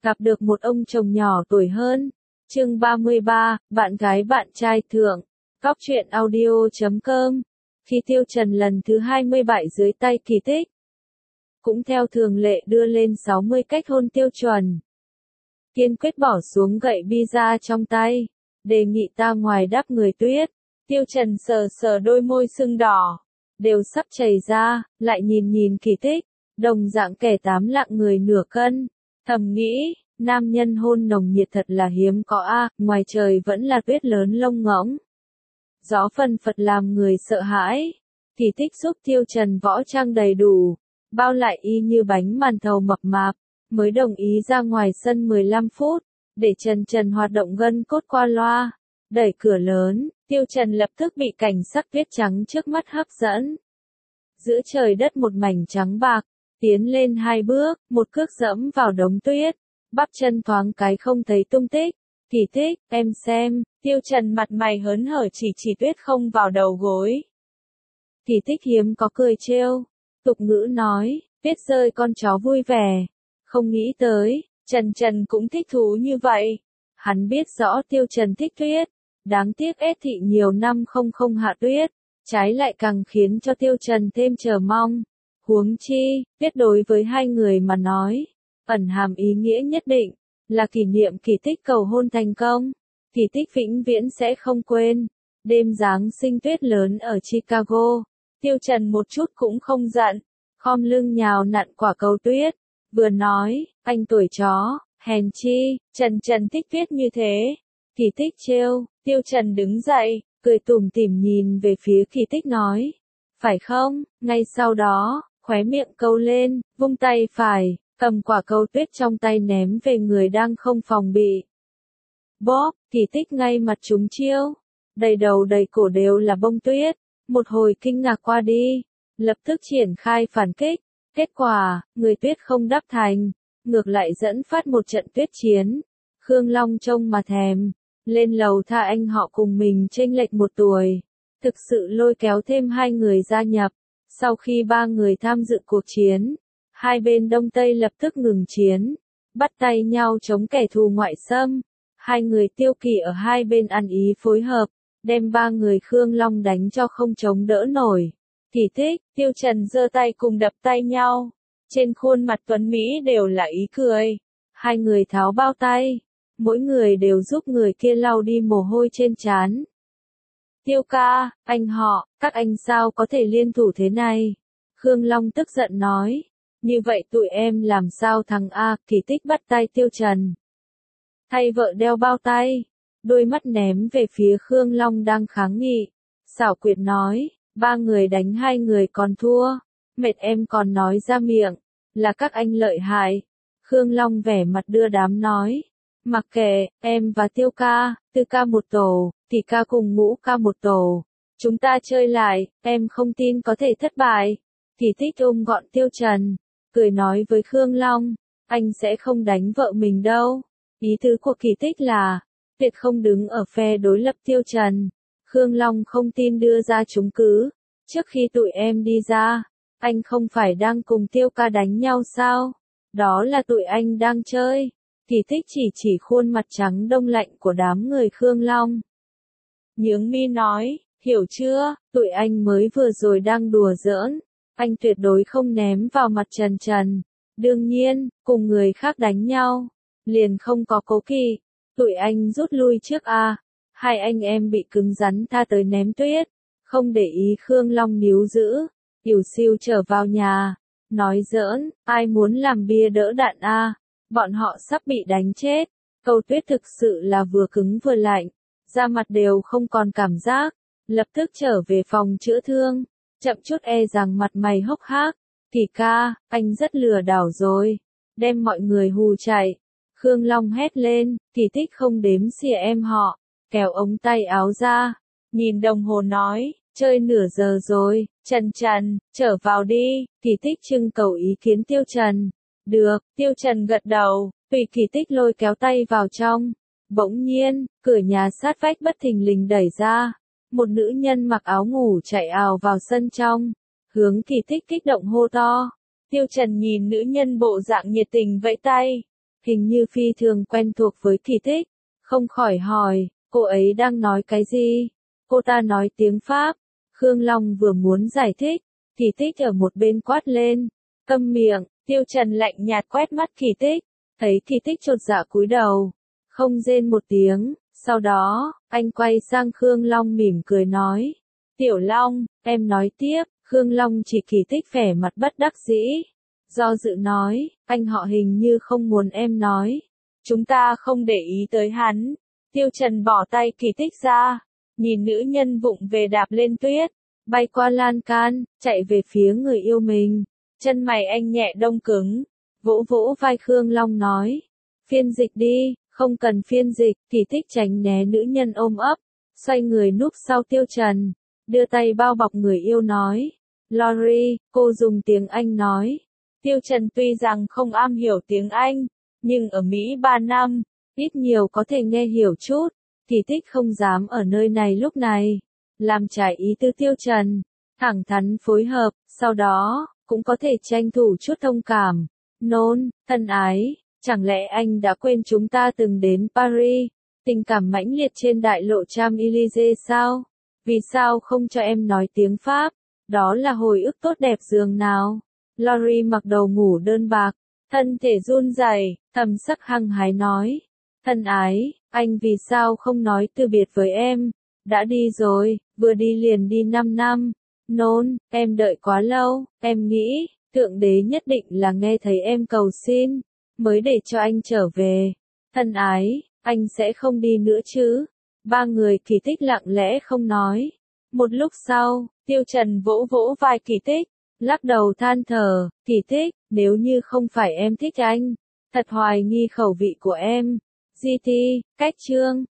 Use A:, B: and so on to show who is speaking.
A: gặp được một ông chồng nhỏ tuổi hơn. Chương 33, bạn gái bạn trai thượng. Góc truyện audio.com. Khi Tiêu Trần lần thứ 20 bại dưới tay Kỳ Tích, cũng theo thường lệ đưa lên 60 cách hôn tiêu chuẩn. Kiên quyết bỏ xuống gậy pizza trong tay, đề nghị ta ngoài đáp người Tuyết. Tiêu Trần sờ sờ đôi môi sưng đỏ, đều sắp chảy ra, lại nhìn nhìn Kỳ Tích, đồng dạng kẻ tám lạng người nửa cân. Thầm nghĩ, nam nhân hôn nồng nhiệt thật là hiếm có a, ngoài trời vẫn là tuyết lớn lông ngỗng. Gió phần phật làm người sợ hãi. Kỳ Tích giúp Tiêu Trần võ trang đầy đủ, bao lại y như bánh màn thầu mập mạp, mới đồng ý ra ngoài sân 15 phút, để Trần hoạt động gân cốt qua loa. Đẩy cửa lớn, Tiêu Trần lập tức bị cảnh sắc tuyết trắng trước mắt hấp dẫn. Giữa trời đất một mảnh trắng bạc, tiến lên 2 bước, một cước dẫm vào đống tuyết, bắp chân thoáng cái không thấy tung tích. Kỳ Tích, em xem. Tiêu Trần mặt mày hớn hở chỉ tuyết không vào đầu gối. Kỳ Tích hiếm có cười trêu, tục ngữ nói, tuyết rơi con chó vui vẻ. Không nghĩ tới, Trần cũng thích thú như vậy. Hắn biết rõ Tiêu Trần thích tuyết, đáng tiếc ết thị nhiều năm không hạ tuyết, trái lại càng khiến cho Tiêu Trần thêm chờ mong. Huống chi, tuyết đối với hai người mà nói, ẩn hàm ý nghĩa nhất định, là kỷ niệm Kỳ Tích cầu hôn thành công. Kỳ Tích vĩnh viễn sẽ không quên. Đêm Giáng sinh tuyết lớn ở Chicago, Tiêu Trần một chút cũng không giận, khom lưng nhào nặn quả cầu tuyết, vừa nói, anh tuổi chó, hèn chi, Trần thích tuyết như thế. Kỳ Tích trêu, Tiêu Trần đứng dậy, cười tủm tỉm nhìn về phía Kỳ Tích nói, phải không? Ngay sau đó, khóe miệng câu lên, vung tay phải, cầm quả cầu tuyết trong tay ném về người đang không phòng bị. Bóp, Kỳ Tích ngay mặt trúng chiêu, đầy đầu đầy cổ đều là bông tuyết. Một hồi kinh ngạc qua đi, lập tức triển khai phản kích. Kết quả, người tuyết không đáp thành, ngược lại dẫn phát một trận tuyết chiến. Khương Long trông mà thèm, lên lầu tha anh họ cùng mình chênh lệch 1 tuổi, thực sự lôi kéo thêm 2 người gia nhập. Sau khi 3 người tham dự cuộc chiến, hai bên Đông Tây lập tức ngừng chiến, bắt tay nhau chống kẻ thù ngoại xâm. 2 người Tiêu Kỳ ở hai bên ăn ý phối hợp, đem 3 người Khương Long đánh cho không chống đỡ nổi. Kỳ Tích, Tiêu Trần giơ tay cùng đập tay nhau, trên khuôn mặt tuấn Mỹ đều là ý cười. 2 người tháo bao tay, mỗi người đều giúp người kia lau đi mồ hôi trên trán. Tiêu ca, anh họ, các anh sao có thể liên thủ thế này? Khương Long tức giận nói, như vậy tụi em làm sao thắng a? Kỳ Tích bắt tay Tiêu Trần, thay vợ đeo bao tay, đôi mắt ném về phía Khương Long đang kháng nghị, xảo quyệt nói, 3 người đánh 2 người còn thua, mệt em còn nói ra miệng, là các anh lợi hại. Khương Long vẻ mặt đưa đám nói, mặc kệ, em và Tiêu ca, Tư ca một tổ, Tỷ ca cùng Ngũ ca một tổ, chúng ta chơi lại, em không tin có thể thất bại. Kỳ Tích ôm gọn Tiêu Trần, cười nói với Khương Long, anh sẽ không đánh vợ mình đâu. Ý tứ của Kỳ Tích là, tuyệt không đứng ở phe đối lập Tiêu Trần. Khương Long không tin đưa ra chứng cứ. Trước khi tụi em đi ra, anh không phải đang cùng Tiêu ca đánh nhau sao? Đó là tụi anh đang chơi. Kỳ Tích chỉ khuôn mặt trắng đông lạnh của đám người Khương Long. Nhướng mi nói, hiểu chưa, tụi anh mới vừa rồi đang đùa giỡn. Anh tuyệt đối không ném vào mặt Trần. Đương nhiên, cùng người khác đánh nhau, liền không có cố kỵ. Tụi anh rút lui trước a. 2 anh em bị cứng rắn tha tới ném tuyết, không để ý Khương Long níu giữ, ỉu xìu trở vào nhà, nói giỡn, ai muốn làm bia đỡ đạn a? Bọn họ sắp bị đánh chết. Câu tuyết thực sự là vừa cứng vừa lạnh, da mặt đều không còn cảm giác, lập tức trở về phòng chữa thương, chậm chút e rằng mặt mày hốc hác. Kỳ ca, anh rất lừa đảo rồi, đem mọi người hù chạy. Khương Long hét lên, Kỳ Tích không đếm xỉa em họ, kéo ống tay áo ra, nhìn đồng hồ nói, chơi nửa giờ rồi, Trần, trở vào đi. Kỳ Tích trưng cầu ý kiến Tiêu Trần. Được, Tiêu Trần gật đầu, tùy Kỳ Tích lôi kéo tay vào trong. Bỗng nhiên, cửa nhà sát vách bất thình lình đẩy ra, một nữ nhân mặc áo ngủ chạy ào vào sân trong, hướng Kỳ Tích kích động hô to. Tiêu Trần nhìn nữ nhân bộ dạng nhiệt tình vẫy tay, hình như phi thường quen thuộc với Kỳ Tích, không khỏi hỏi, cô ấy đang nói cái gì? Cô ta nói tiếng Pháp. Khương Long vừa muốn giải thích, Kỳ Tích ở một bên quát lên, câm miệng. Tiêu Trần lạnh nhạt quét mắt Kỳ Tích, thấy Kỳ Tích chột dạ cúi đầu, không rên một tiếng, sau đó, anh quay sang Khương Long mỉm cười nói, Tiểu Long, em nói tiếp. Khương Long chỉ Kỳ Tích vẻ mặt bất đắc dĩ, do dự nói, anh họ hình như không muốn em nói. Chúng ta không để ý tới hắn. Tiêu Trần bỏ tay Kỳ Tích ra, nhìn nữ nhân vụng về đạp lên tuyết, bay qua lan can, chạy về phía người yêu mình. Chân mày anh nhẹ đông cứng, vỗ vỗ vai Khương Long nói, phiên dịch đi. Không cần phiên dịch. Kỳ Tích tránh né nữ nhân ôm ấp, xoay người núp sau Tiêu Trần, đưa tay bao bọc người yêu nói, Lori, cô dùng tiếng Anh nói. Tiêu Trần tuy rằng không am hiểu tiếng Anh, nhưng ở Mỹ 3 năm, ít nhiều có thể nghe hiểu chút. Kỳ Tích không dám ở nơi này lúc này làm trái ý tư Tiêu Trần, thẳng thắn phối hợp, sau đó cũng có thể tranh thủ chút thông cảm. Nôn, thân ái, chẳng lẽ anh đã quên chúng ta từng đến Paris, tình cảm mãnh liệt trên đại lộ Champs-Élysées sao? Vì sao không cho em nói tiếng Pháp? Đó là hồi ức tốt đẹp dường nào? Lori mặc đầu ngủ đơn bạc, thân thể run rẩy, thầm sắc hăng hái nói, thân ái, anh vì sao không nói từ biệt với em? Đã đi rồi, vừa đi liền đi 5 năm. Nôn, em đợi quá lâu, em nghĩ, Thượng Đế nhất định là nghe thấy em cầu xin, mới để cho anh trở về. Thân ái, anh sẽ không đi nữa chứ? Ba người Kỳ Tích lặng lẽ không nói. Một lúc sau, Tiêu Trần vỗ vỗ vai Kỳ Tích, lắc đầu than thở, Kỳ Tích, nếu như không phải em thích anh, thật hoài nghi khẩu vị của em. GT, cách chương.